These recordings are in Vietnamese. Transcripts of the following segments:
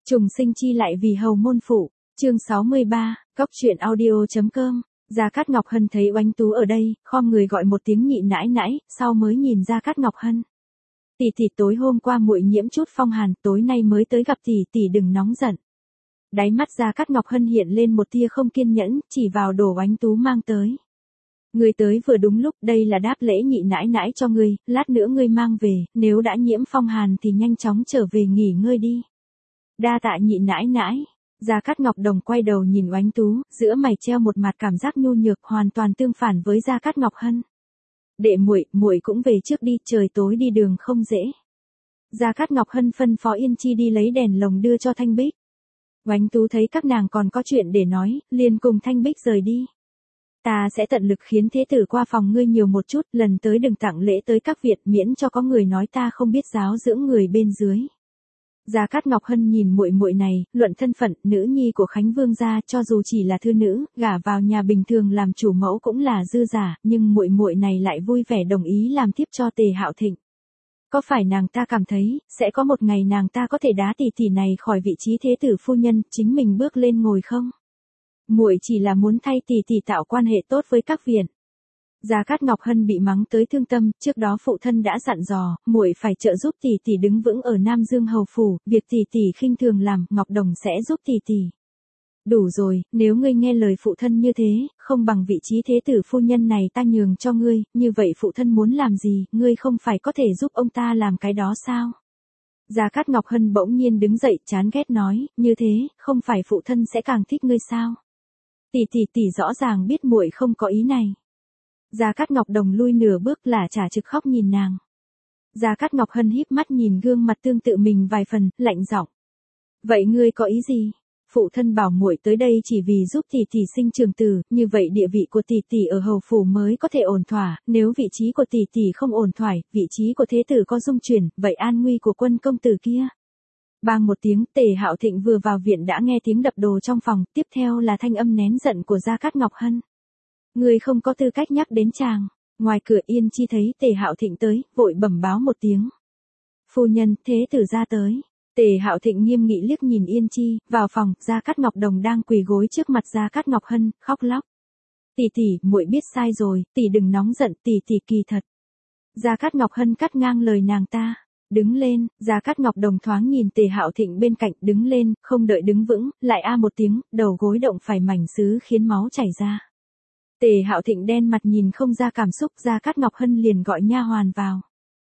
Trùng sinh chi lại vì hầu môn phụ, chương 63, Cóc truyện audio.com. Gia Cát Ngọc Hân thấy Oánh Tú ở đây, khom người gọi một tiếng nhị nãi nãi, sau mới nhìn Gia Cát Ngọc Hân. Tỷ tỷ, tối hôm qua muội nhiễm chút phong hàn, tối nay mới tới gặp tỷ, tỷ đừng nóng giận. Đáy mắt Gia Cát Ngọc Hân hiện lên một tia không kiên nhẫn, chỉ vào đồ Oánh Tú mang tới. Ngươi tới vừa đúng lúc, đây là đáp lễ nhị nãi nãi cho ngươi, lát nữa ngươi mang về, nếu đã nhiễm phong hàn thì nhanh chóng trở về nghỉ ngơi đi. Đa tạ nhị nãi nãi. Gia Cát Ngọc Đồng quay đầu nhìn Oánh Tú, giữa mày treo một mặt cảm giác nhu nhược, hoàn toàn tương phản với Gia Cát Ngọc Hân. Đệ muội cũng về trước đi, trời tối đi đường không dễ. Gia Cát Ngọc Hân phân phó Yên Chi đi lấy đèn lồng đưa cho Thanh Bích. Oánh Tú thấy các nàng còn có chuyện để nói, liền cùng Thanh Bích rời đi. Ta sẽ tận lực khiến thế tử qua phòng ngươi nhiều một chút, lần tới đừng tặng lễ tới các viện, miễn cho có người nói ta không biết giáo dưỡng người bên dưới. Gia Cát Ngọc Hân nhìn muội này, luận thân phận, nữ nhi của Khánh Vương gia, cho dù chỉ là thư nữ, gả vào nhà bình thường làm chủ mẫu cũng là dư giả, nhưng muội này lại vui vẻ đồng ý làm tiếp cho Tề Hạo Thịnh. Có phải nàng ta cảm thấy, sẽ có một ngày nàng ta có thể đá tỷ tỷ này khỏi vị trí thế tử phu nhân, chính mình bước lên ngồi không? Muội chỉ là muốn thay tỷ tỷ tạo quan hệ tốt với các viện. Gia Cát Ngọc Hân bị mắng tới thương tâm, trước đó phụ thân đã dặn dò, muội phải trợ giúp tỷ tỷ đứng vững ở Nam Dương hầu phủ, việc tỷ tỷ khinh thường làm, Ngọc Đồng sẽ giúp tỷ tỷ. Đủ rồi, nếu ngươi nghe lời phụ thân như thế, không bằng vị trí thế tử phu nhân này ta nhường cho ngươi, như vậy phụ thân muốn làm gì, ngươi không phải có thể giúp ông ta làm cái đó sao? Gia Cát Ngọc Hân bỗng nhiên đứng dậy, chán ghét nói, như thế, không phải phụ thân sẽ càng thích ngươi sao? Tỷ rõ ràng biết muội không có ý này. Gia Cát Ngọc Đồng lui nửa bước là trả trực khóc nhìn nàng. Gia Cát Ngọc Hân híp mắt nhìn gương mặt tương tự mình vài phần, lạnh giọng. Vậy ngươi có ý gì? Phụ thân bảo muội tới đây chỉ vì giúp tỷ tỷ sinh trường tử, như vậy địa vị của tỷ tỷ ở hầu phủ mới có thể ổn thỏa, nếu vị trí của tỷ tỷ không ổn thỏa, vị trí của thế tử có dung chuyển, vậy an nguy của quân công tử kia. Bang một tiếng, Tề Hạo Thịnh vừa vào viện đã nghe tiếng đập đồ trong phòng, tiếp theo là thanh âm nén giận của Gia Cát Ngọc Hân. Ngươi không có tư cách nhắc đến chàng. Ngoài cửa Yên Chi thấy Tề Hạo Thịnh tới, vội bẩm báo một tiếng. Phu nhân, thế tử ra tới. Tề Hạo Thịnh nghiêm nghị liếc nhìn Yên Chi, vào phòng, Gia Cát Ngọc Đồng đang quỳ gối trước mặt Gia Cát Ngọc Hân, khóc lóc. Tỷ, muội biết sai rồi, tỷ đừng nóng giận, tỷ kỳ thật. Gia Cát Ngọc Hân cắt ngang lời nàng ta. Đứng lên, Gia Cát Ngọc Đồng thoáng nhìn Tề Hạo Thịnh bên cạnh, đứng lên, không đợi đứng vững, lại a một tiếng, đầu gối động phải mảnh sứ khiến máu chảy ra. Tề Hạo Thịnh đen mặt nhìn không ra cảm xúc, Gia Cát Ngọc Hân liền gọi nha hoàn vào.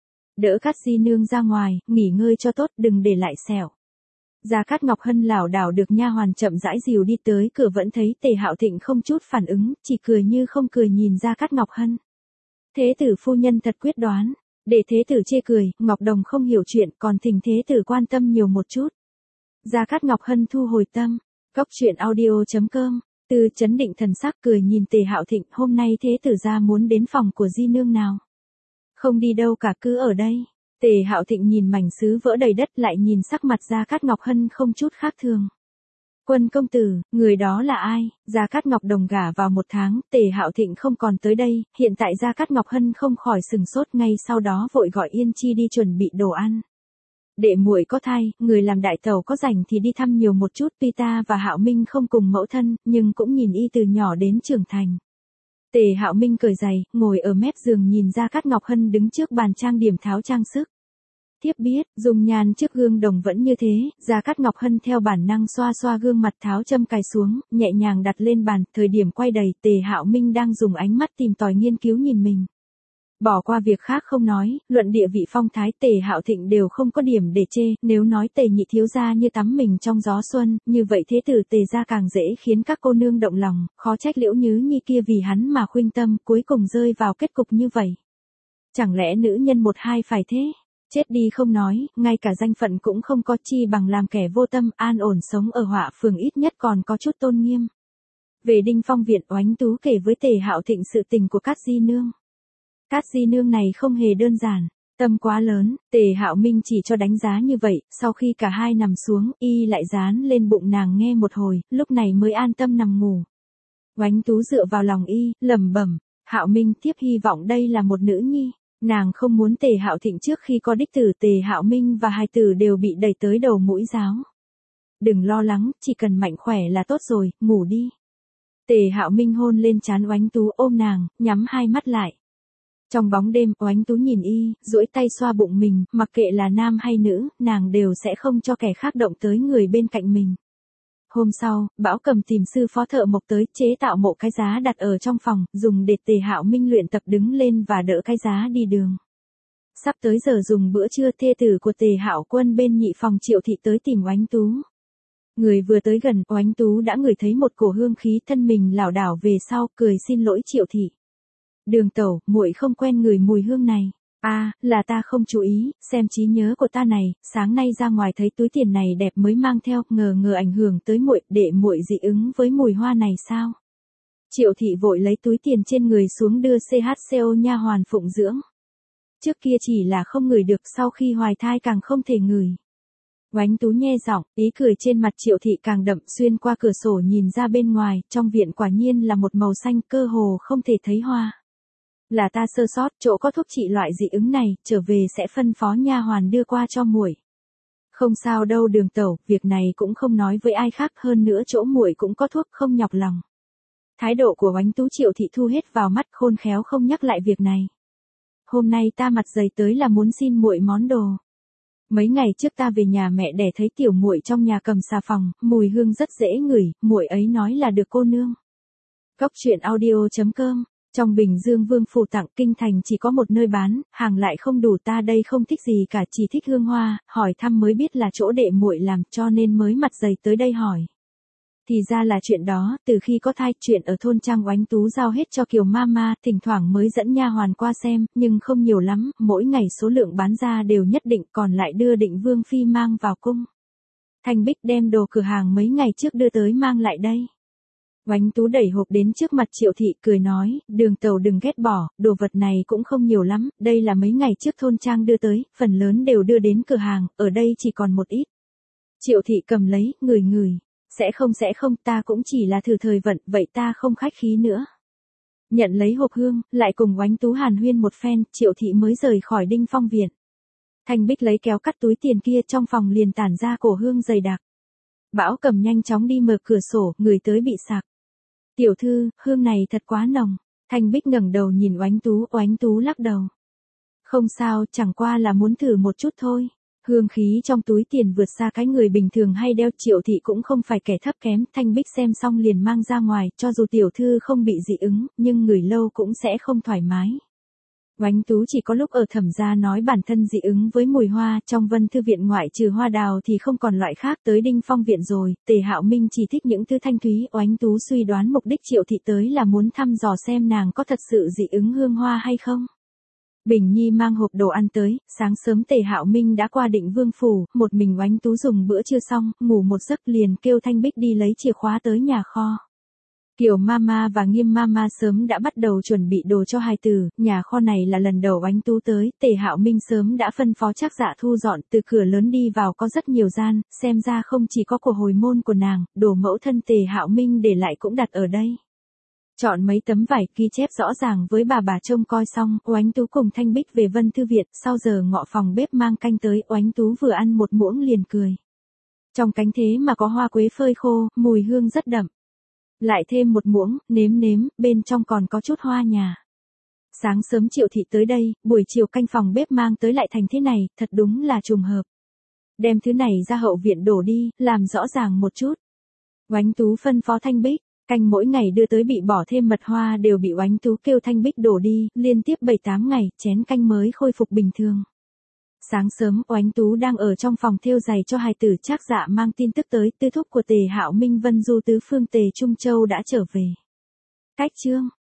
Đỡ Cát di nương ra ngoài, nghỉ ngơi cho tốt, đừng để lại sẹo. Gia Cát Ngọc Hân lảo đảo được nha hoàn chậm rãi dìu đi tới cửa, vẫn thấy Tề Hạo Thịnh không chút phản ứng, chỉ cười như không cười nhìn Gia Cát Ngọc Hân. Thế tử phu nhân thật quyết đoán. Để thế tử chê cười, Ngọc Đồng không hiểu chuyện, còn thỉnh thế tử quan tâm nhiều một chút. Gia Cát Ngọc Hân thu hồi tâm. Cóc truyện audio.com. Từ chấn định thần sắc cười nhìn Tề Hạo Thịnh, hôm nay thế tử gia muốn đến phòng của di nương nào? Không đi đâu cả, cứ ở đây. Tề Hạo Thịnh nhìn mảnh sứ vỡ đầy đất, lại nhìn sắc mặt Gia Cát Ngọc Hân không chút khác thường. Quân công tử, người đó là ai? Gia Cát Ngọc Đồng gả vào 1 tháng, Tề Hạo Thịnh không còn tới đây, hiện tại Gia Cát Ngọc Hân không khỏi sừng sốt, ngay sau đó vội gọi Yên Chi đi chuẩn bị đồ ăn. Đệ muội có thai, người làm đại tẩu có rảnh thì đi thăm nhiều một chút, tuy ta và Hạo Minh không cùng mẫu thân, nhưng cũng nhìn y từ nhỏ đến trưởng thành. Tề Hạo Minh cởi giày, ngồi ở mép giường nhìn Gia Cát Ngọc Hân đứng trước bàn trang điểm tháo trang sức. Thiếp biết, dùng nhan trước gương đồng vẫn như thế, Gia Cát Ngọc Hân theo bản năng xoa xoa gương mặt, tháo châm cài xuống, nhẹ nhàng đặt lên bàn, thời điểm quay đầy, Tề Hạo Minh đang dùng ánh mắt tìm tòi nghiên cứu nhìn mình. Bỏ qua việc khác không nói, luận địa vị phong thái Tề Hạo Thịnh đều không có điểm để chê, nếu nói Tề nhị thiếu gia như tắm mình trong gió xuân, như vậy thế tử Tề gia càng dễ khiến các cô nương động lòng, khó trách Liễu Nhứ Nhi kia vì hắn mà khuynh tâm, cuối cùng rơi vào kết cục như vậy. Chẳng lẽ nữ nhân một hai phải thế? Chết đi không nói, ngay cả danh phận cũng không có, chi bằng làm kẻ vô tâm, an ổn sống ở Họa Phường ít nhất còn có chút tôn nghiêm. Về Đinh Phong viện, Oánh Tú kể với Tề Hạo Thịnh sự tình của Cát di nương. Cát di nương này không hề đơn giản, tâm quá lớn, Tề Hạo Minh chỉ cho đánh giá như vậy, sau khi cả hai nằm xuống, y lại dán lên bụng nàng nghe một hồi, lúc này mới an tâm nằm ngủ. Oánh Tú dựa vào lòng y, lẩm bẩm, Hạo Minh thiếp hy vọng đây là một nữ nhi. Nàng không muốn Tề Hạo Thịnh trước khi có đích tử Tề Hạo Minh và hài tử đều bị đẩy tới đầu mũi giáo. đừng lo lắng, chỉ cần mạnh khỏe là tốt rồi, ngủ đi. Tề Hạo Minh hôn lên trán Oánh Tú, ôm nàng, nhắm hai mắt lại. Trong bóng đêm, Oánh Tú nhìn y, duỗi tay xoa bụng mình, mặc kệ là nam hay nữ, nàng đều sẽ không cho kẻ khác động tới người bên cạnh mình. Hôm sau, Bão Cầm tìm sư phó thợ mộc tới, chế tạo mộ cái giá đặt ở trong phòng, dùng để Tề Hạo Minh luyện tập đứng lên và đỡ cái giá đi đường. Sắp tới giờ dùng bữa trưa, thê tử của Tề Hạo Quân bên nhị phòng Triệu Thị tới tìm Oánh Tú. Người vừa tới gần, Oánh Tú đã ngửi thấy một cổ hương khí, thân mình lảo đảo về sau, cười xin lỗi Triệu Thị. Đường tẩu, muội không quen người mùi hương này. Là ta không chú ý, xem trí nhớ của ta này, sáng nay ra ngoài thấy túi tiền này đẹp mới mang theo, ngờ ảnh hưởng tới muội, để muội dị ứng với mùi hoa này sao? Triệu Thị vội lấy túi tiền trên người xuống đưa CHCO nha hoàn phụng dưỡng. Trước kia chỉ là không ngửi được, sau khi hoài thai càng không thể ngửi. Oánh Tú nhe giọng, ý cười trên mặt Triệu Thị càng đậm, xuyên qua cửa sổ nhìn ra bên ngoài, trong viện quả nhiên là một màu xanh, cơ hồ không thể thấy hoa. Là ta sơ sót, chỗ có thuốc trị loại dị ứng này, trở về sẽ phân phó nha hoàn đưa qua cho muội. Không sao đâu đường tẩu, việc này cũng không nói với ai khác, hơn nữa chỗ muội cũng có thuốc, không nhọc lòng. Thái độ của Oánh Tú Triệu Thị thu hết vào mắt, khôn khéo không nhắc lại việc này. Hôm nay ta mặt dày tới là muốn xin muội món đồ. Mấy ngày trước ta về nhà mẹ đẻ thấy tiểu muội trong nhà cầm xà phòng, mùi hương rất dễ ngửi, muội ấy nói là được cô nương. Cóc truyện audio.com. Trong Bình Dương Vương phủ tặng, kinh thành chỉ có một nơi bán, hàng lại không đủ, ta đây không thích gì cả, chỉ thích hương hoa, hỏi thăm mới biết là chỗ đệ muội làm, cho nên mới mặt dày tới đây hỏi. Thì ra là chuyện đó, từ khi có thai, chuyện ở thôn Trang Oánh Tú giao hết cho Kiều Mama, thỉnh thoảng mới dẫn nha hoàn qua xem, nhưng không nhiều lắm, mỗi ngày số lượng bán ra đều nhất định, còn lại đưa Định Vương phi mang vào cung. Thanh Bích đem đồ cửa hàng mấy ngày trước đưa tới mang lại đây. Oánh Tú đẩy hộp đến trước mặt Triệu Thị, cười nói, đường tẩu đừng ghét bỏ, đồ vật này cũng không nhiều lắm, đây là mấy ngày trước thôn Trang đưa tới, phần lớn đều đưa đến cửa hàng, ở đây chỉ còn một ít. Triệu Thị cầm lấy, ngửi. Sẽ không, ta cũng chỉ là thử thời vận, vậy ta không khách khí nữa. Nhận lấy hộp hương, lại cùng Oánh Tú hàn huyên một phen, Triệu Thị mới rời khỏi Đinh Phong viện. Thanh Bích lấy kéo cắt túi tiền kia, trong phòng liền tản ra cổ hương dày đặc. Bão Cầm nhanh chóng đi mở cửa sổ, người tới bị sặc. Tiểu thư, hương này thật quá nồng. Thanh Bích ngẩng đầu nhìn Oánh Tú lắc đầu. Không sao, chẳng qua là muốn thử một chút thôi. Hương khí trong túi tiền vượt xa cái người bình thường hay đeo, Triệu Thị cũng không phải kẻ thấp kém, Thanh Bích xem xong liền mang ra ngoài, cho dù tiểu thư không bị dị ứng, nhưng ngửi lâu cũng sẽ không thoải mái. Oánh Tú chỉ có lúc ở Thẩm gia nói bản thân dị ứng với mùi hoa, trong Vân Thư viện ngoại trừ hoa đào thì không còn loại khác, tới Đinh Phong viện rồi, Tề Hạo Minh chỉ thích những thứ thanh thúy, Oánh Tú suy đoán mục đích Triệu Thị tới là muốn thăm dò xem nàng có thật sự dị ứng hương hoa hay không. Bình Nhi mang hộp đồ ăn tới, sáng sớm Tề Hạo Minh đã qua Định Vương phủ, một mình Oánh Tú dùng bữa trưa xong, ngủ một giấc liền kêu Thanh Bích đi lấy chìa khóa tới nhà kho. Kiều Mama và Nghiêm Mama sớm đã bắt đầu chuẩn bị đồ cho hài tử, nhà kho này là lần đầu Oánh Tú tới, Tề Hạo Minh sớm đã phân phó Trác Dạ thu dọn, từ cửa lớn đi vào có rất nhiều gian, xem ra không chỉ có của hồi môn của nàng, đồ mẫu thân Tề Hạo Minh để lại cũng đặt ở đây. Chọn mấy tấm vải ghi chép rõ ràng với bà trông coi xong, Oánh Tú cùng Thanh Bích về Vân Thư viện, sau giờ ngọ phòng bếp mang canh tới, Oánh Tú vừa ăn một muỗng liền cười. Trong cánh thế mà có hoa quế phơi khô, mùi hương rất đậm. Lại thêm một muỗng, nếm, bên trong còn có chút hoa nhà. Sáng sớm Triệu Thị tới đây, buổi chiều canh phòng bếp mang tới lại thành thế này, thật đúng là trùng hợp. Đem thứ này ra hậu viện đổ đi, làm rõ ràng một chút. Oánh Tú phân phó Thanh Bích, canh mỗi ngày đưa tới bị bỏ thêm mật hoa đều bị Oánh Tú kêu Thanh Bích đổ đi, liên tiếp 7-8 ngày, chén canh mới khôi phục bình thường. Sáng sớm, Oánh Tú đang ở trong phòng thêu giày cho hài tử, Trác Dạ mang tin tức tới, tư thúc của Tề Hạo Minh Vân Du tứ phương Tề Trung Châu đã trở về. Cách chương